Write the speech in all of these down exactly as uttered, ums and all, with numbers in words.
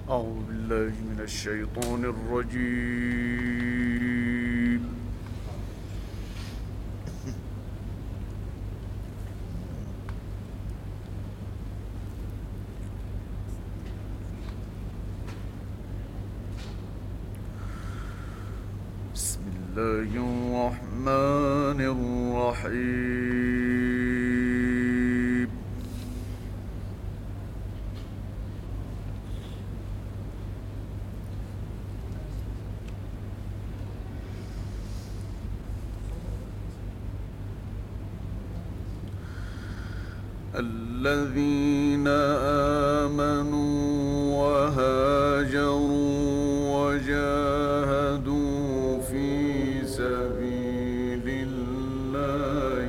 أعوذ بالله من الشيطان الرجيم. بسم الله الرحمن الرحيم. الذين آمنوا وهاجروا وجاهدوا في سبيل الله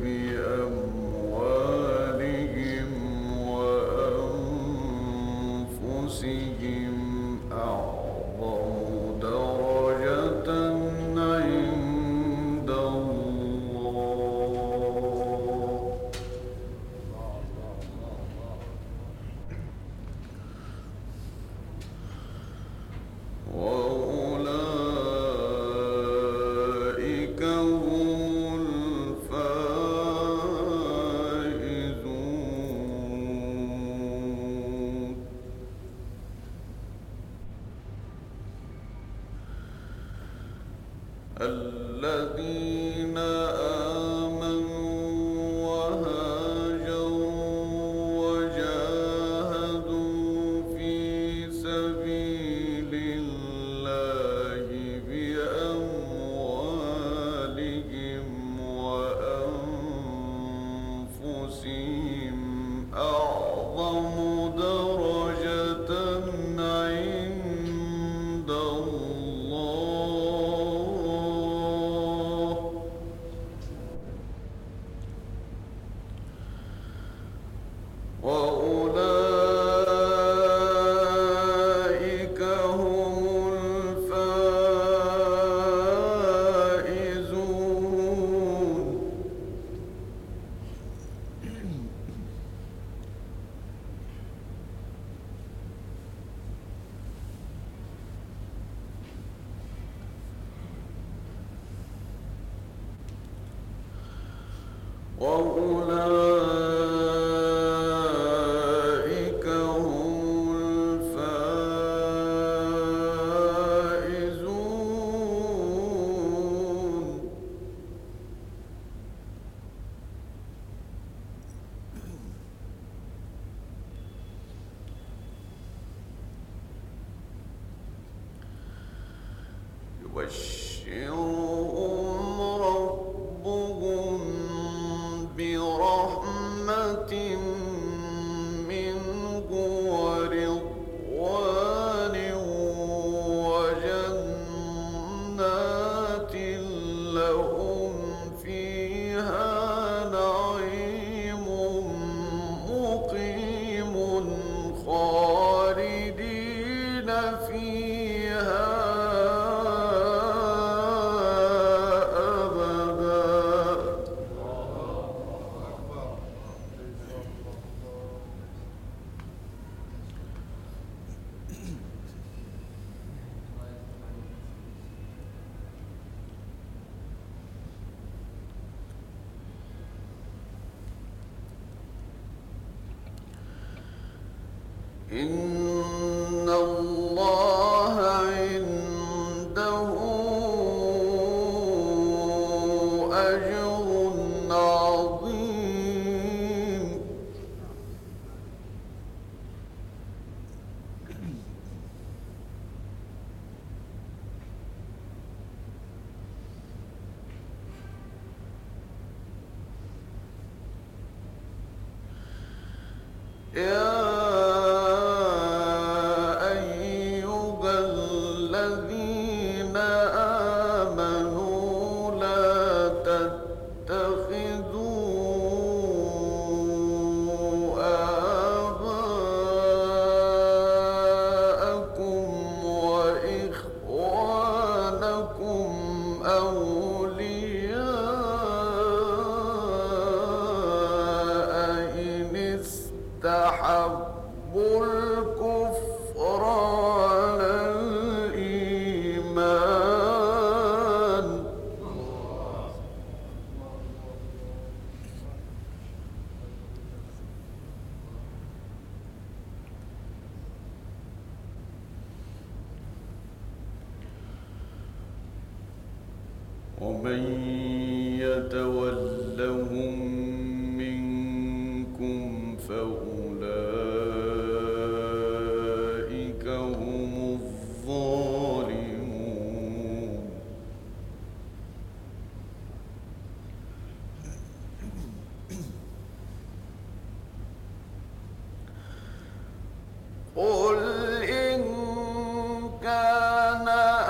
بأموالهم وأنفسهم أعظم درجة عند الله، وأولئك هم الفائزون. الذين آمنوا وهاجروا وجاهدوا في سبيل الله بأموالهم وأنفسهم أعظم درجة عند الله، وأولئك هم الفائزون. وأولئك هم الفائزون. يبشرهم ربهم برحمة منه ورضوان وجنات لهم فيها نعيم مقيم خالدين فيها إن الله عنده أجر عظيم. يا أيها الذين آمنوا لا تتخذوا آباءكم وإخوانكم أولياء إن استحبوا الكفر على الإيمان ومن يتولهم منكم فأولئك هم الظالمون قل إن كان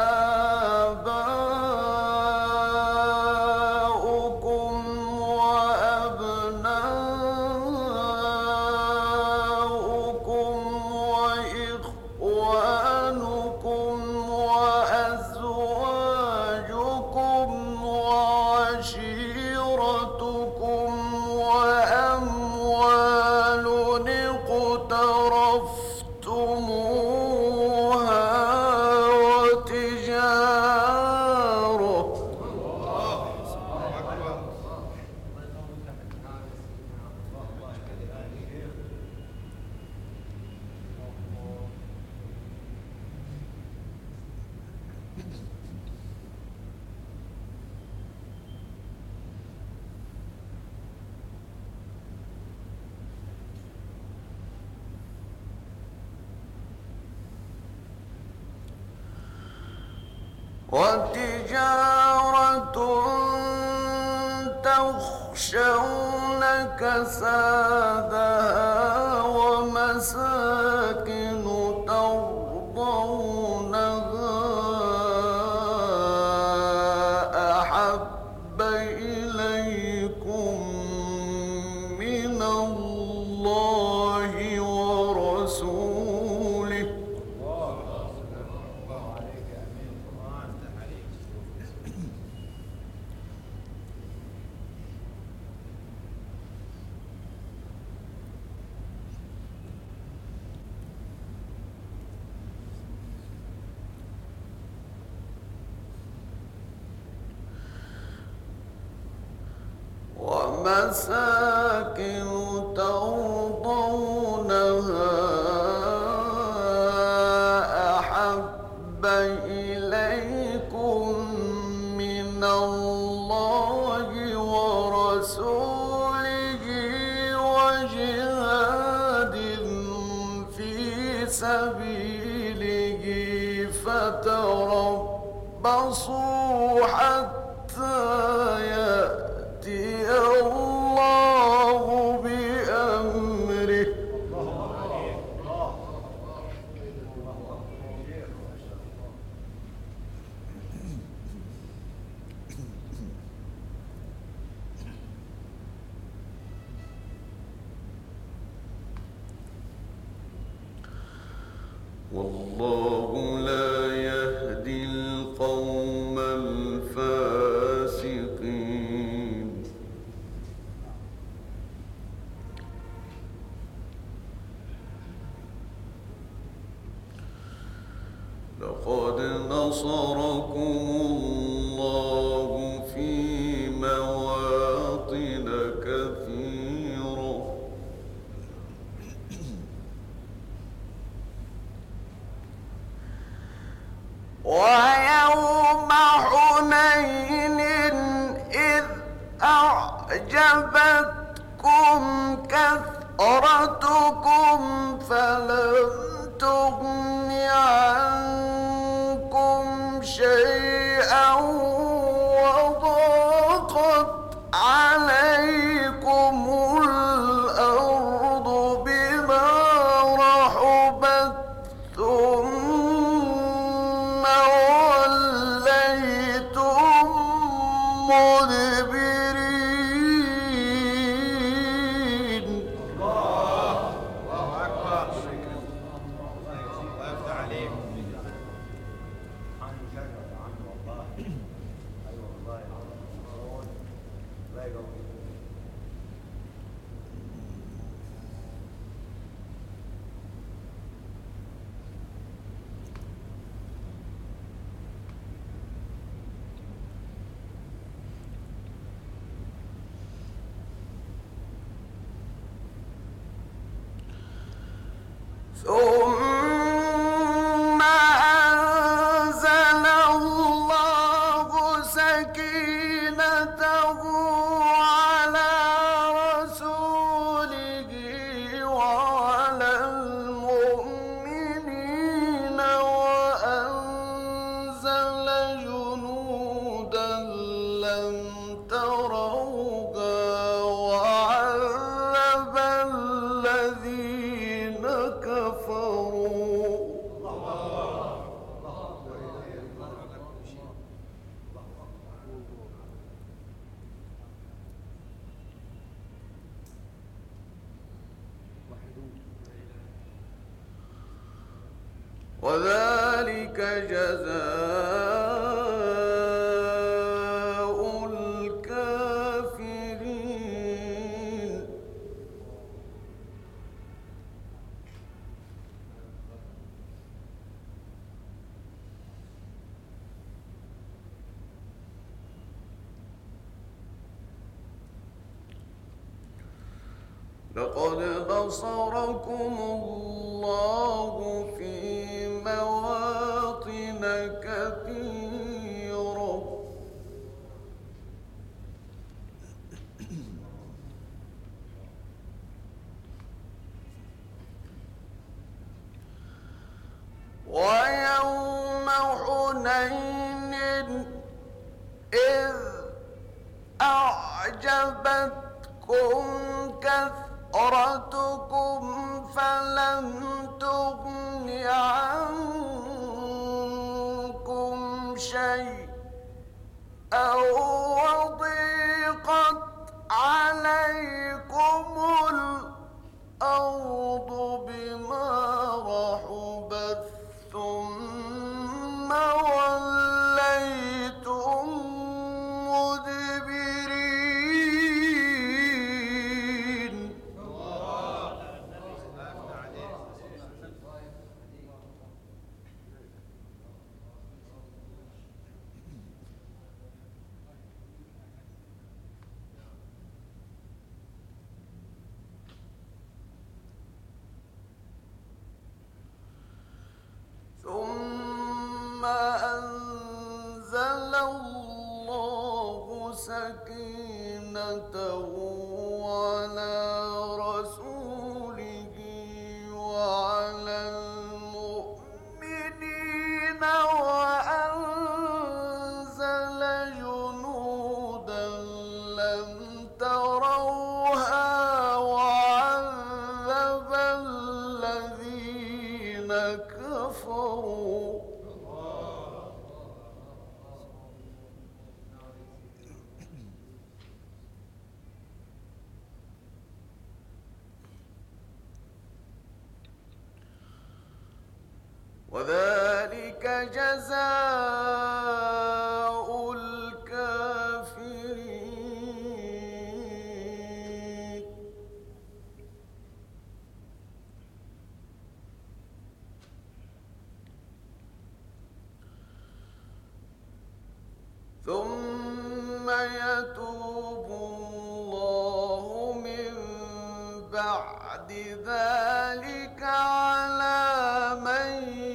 وتجارة تخشون كسادها ومساكن ترضونها أحب إليكم من الله ورسوله ومساكن ترضونها أحب إليكم من الله ورسوله وجهاد في سبيله فتربصوا حتى يأتي الله بأمره والله لا يهدي القوم الفاسقين لقد نصركم الله في مواطن كثيرة ويوم حنين إذ أعجبتكم كثرتكم فلم تغن عنكم شيئا وضاقت عليكم الأرض بما رحبت ثم وليتم مدبرين ثم أنزل الله سكينته على رسوله وعلى المؤمنين وأنزل جنودا لم تروها وعذب الذين كفروا. وذلك جزاء الكافرين. لقد نصركم الله في مواطن كثيرة ويوم حنين إذ أعجبتكم كثرتكم فلم تغن عنكم شيئا وضيقت عليكم الأرض بما رحبت ثم وليتم مدبرين. ثم أنزل الله سكينته على رسوله وعلى المؤمنين وأنزل جنودا لم تروها وعذب الذين كفروا. وذلك جزاء الكافرين. ثم يتوب الله من بعد ذلك على من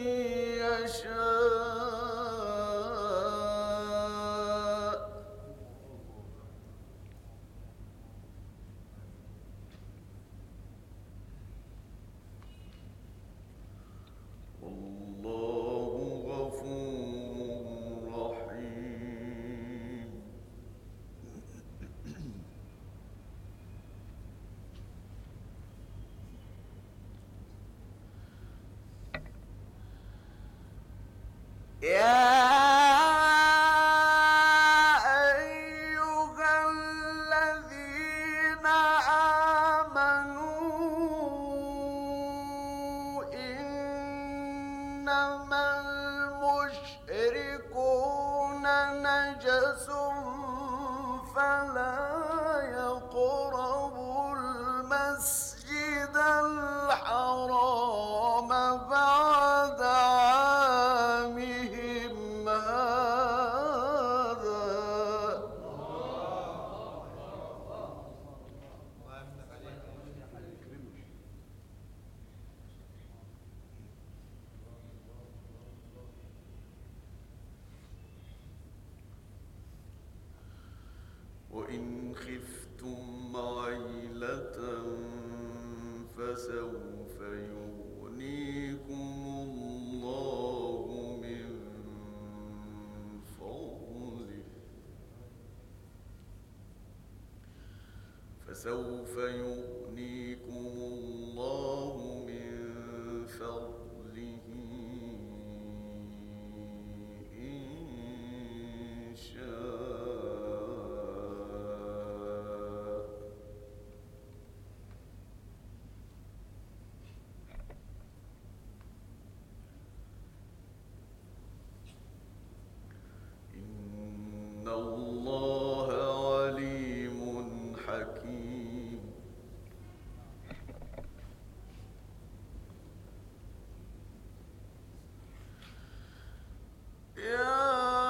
يشاء. والله غفور رحيم. فسوف يغنيكم الله من فضله فسوف يغنيكم الله من فضله إن شاء. إن الله عليم حكيم. يا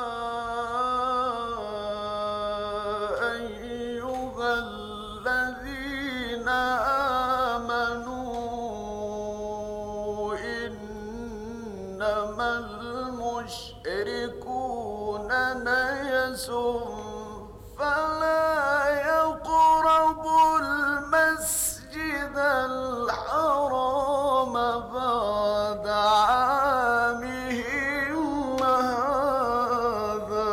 أيها الذين آمنوا إنما المشركون نجس فلا يقربوا المسجد الحرام بعد عامهم هذا.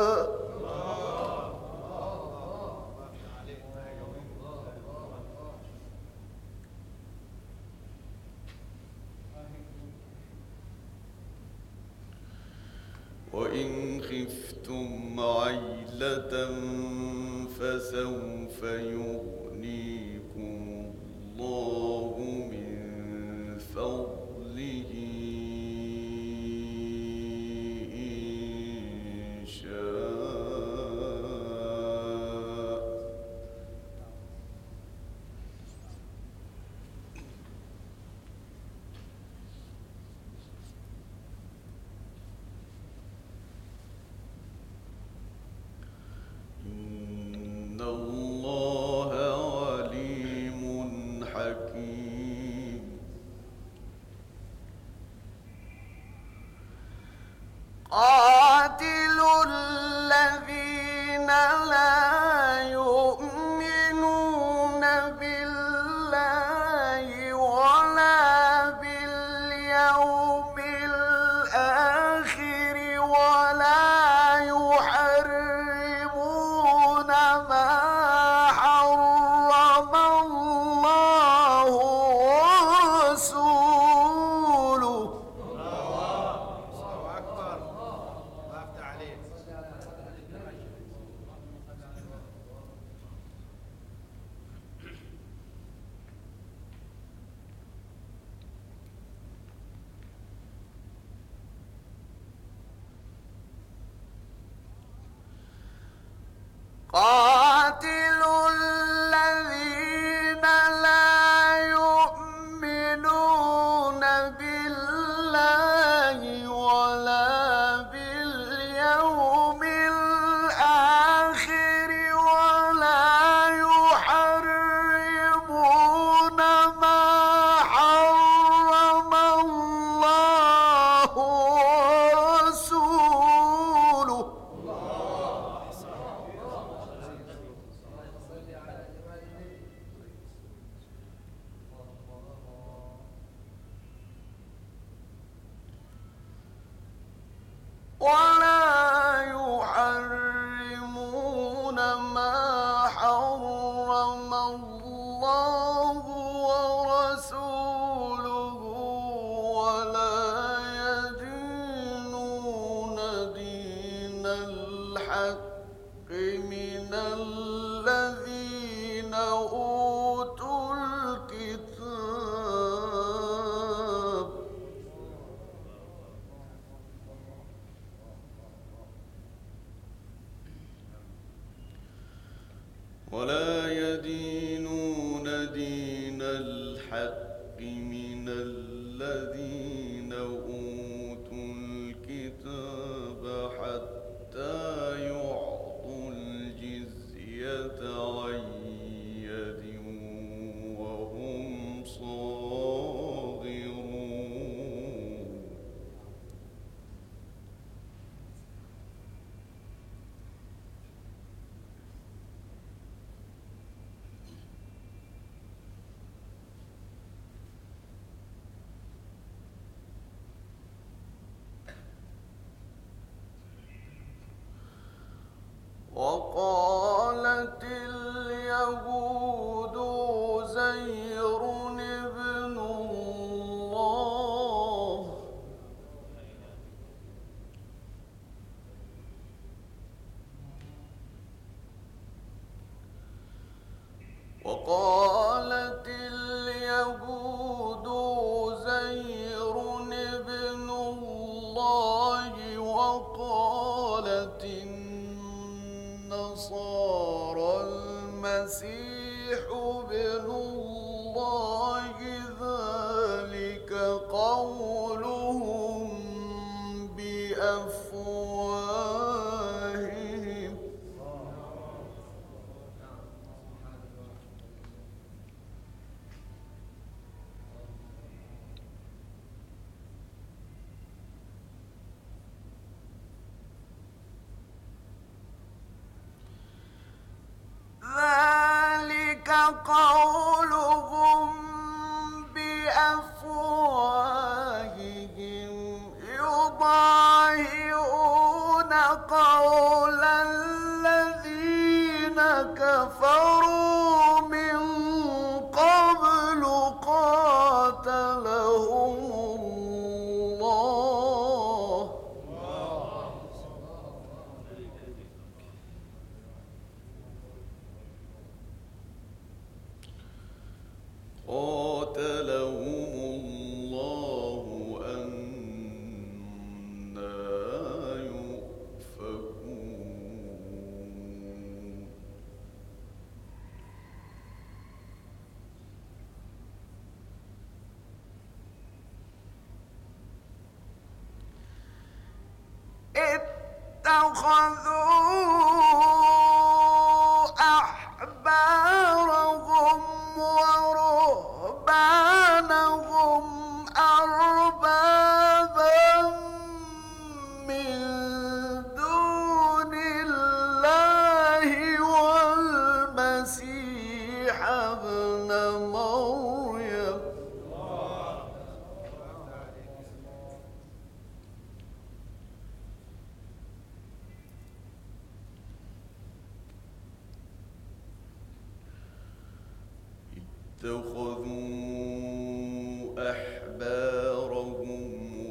وإن خفتم عيلة فسوف يغنيكم الله من فضله إن شاء. إن الله عليم حكيم. قاتلوا الذين لا يؤمنون بالله ولا باليوم الآخر ولا يحرمون ما حرم الله ورسوله. قاتلوا الذين لا يؤمنون بالله ولا باليوم الآخر ولا يحرمون ما حرم الله ورسوله. ولا يحرمون ما حرم الله ورسوله ولا يدينون دين الحق من الذين أوتوا الكتاب وقالت اليهود عزير ابن الله وقالت النصارى المسيح ابن الله ذلك قولهم بأفواههم ذلك قولهم بأفواههم يضاهئون قول الذين كفروا من قبل قاتلهم الله قاتلهم الله أنى يؤفكون اتخذوا أحبارهم ورهبانهم أربابا من دون الله والمسيح ابن مريم اتخذوا أحبارهم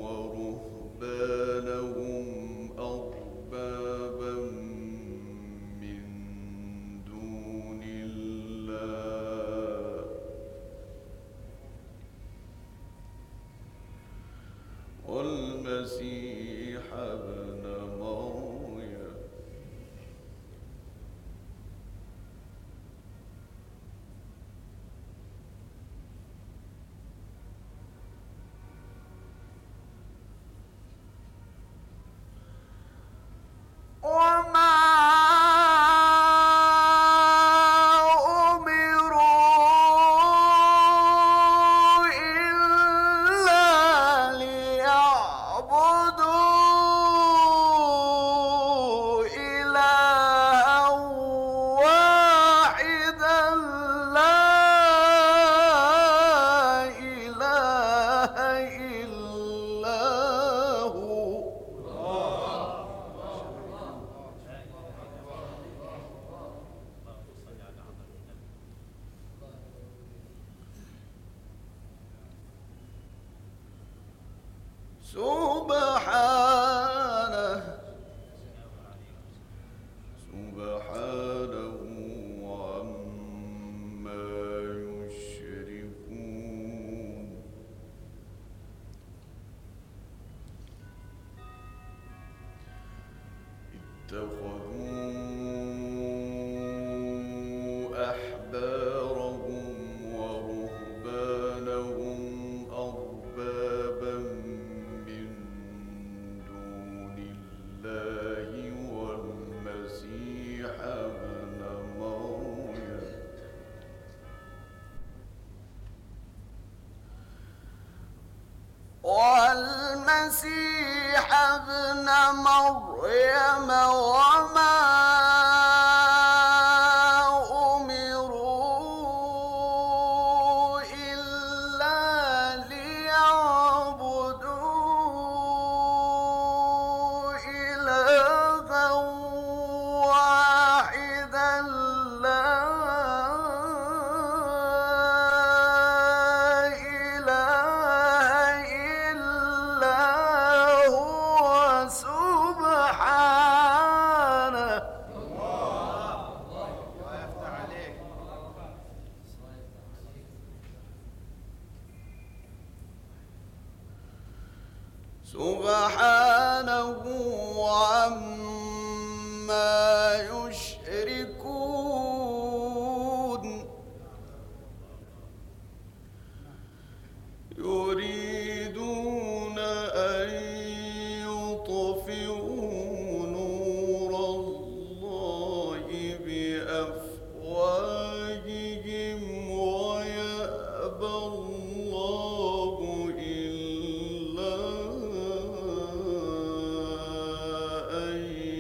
ورهبانهم أربابا من دون الله والمسيح ابن مريم وما أمروا إلا ليعبدوا إلها واحدا لا إله إلا هو سبحانه سبحانه عما يشركون اتخذوا أحبارهم ورهبانهم أربابا من دون الله والمسيح ابن مريم والمسيح ابن مريم وما أمروا إلا ليعبدوا إلها واحدا لا إله إلا هو سبحانه سبحانه عما يشركون يريدون أن يطفئوا نور الله بأفواههم ويأبى الله إلا أن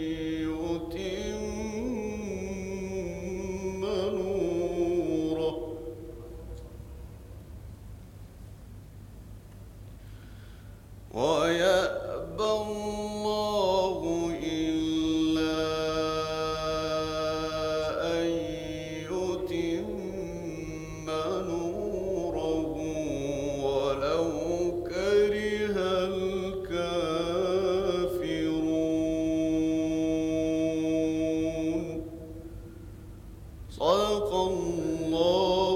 يتم نوره ويأبى الله إلا أن يتم نوره ولو كره الكافرون. صدق الله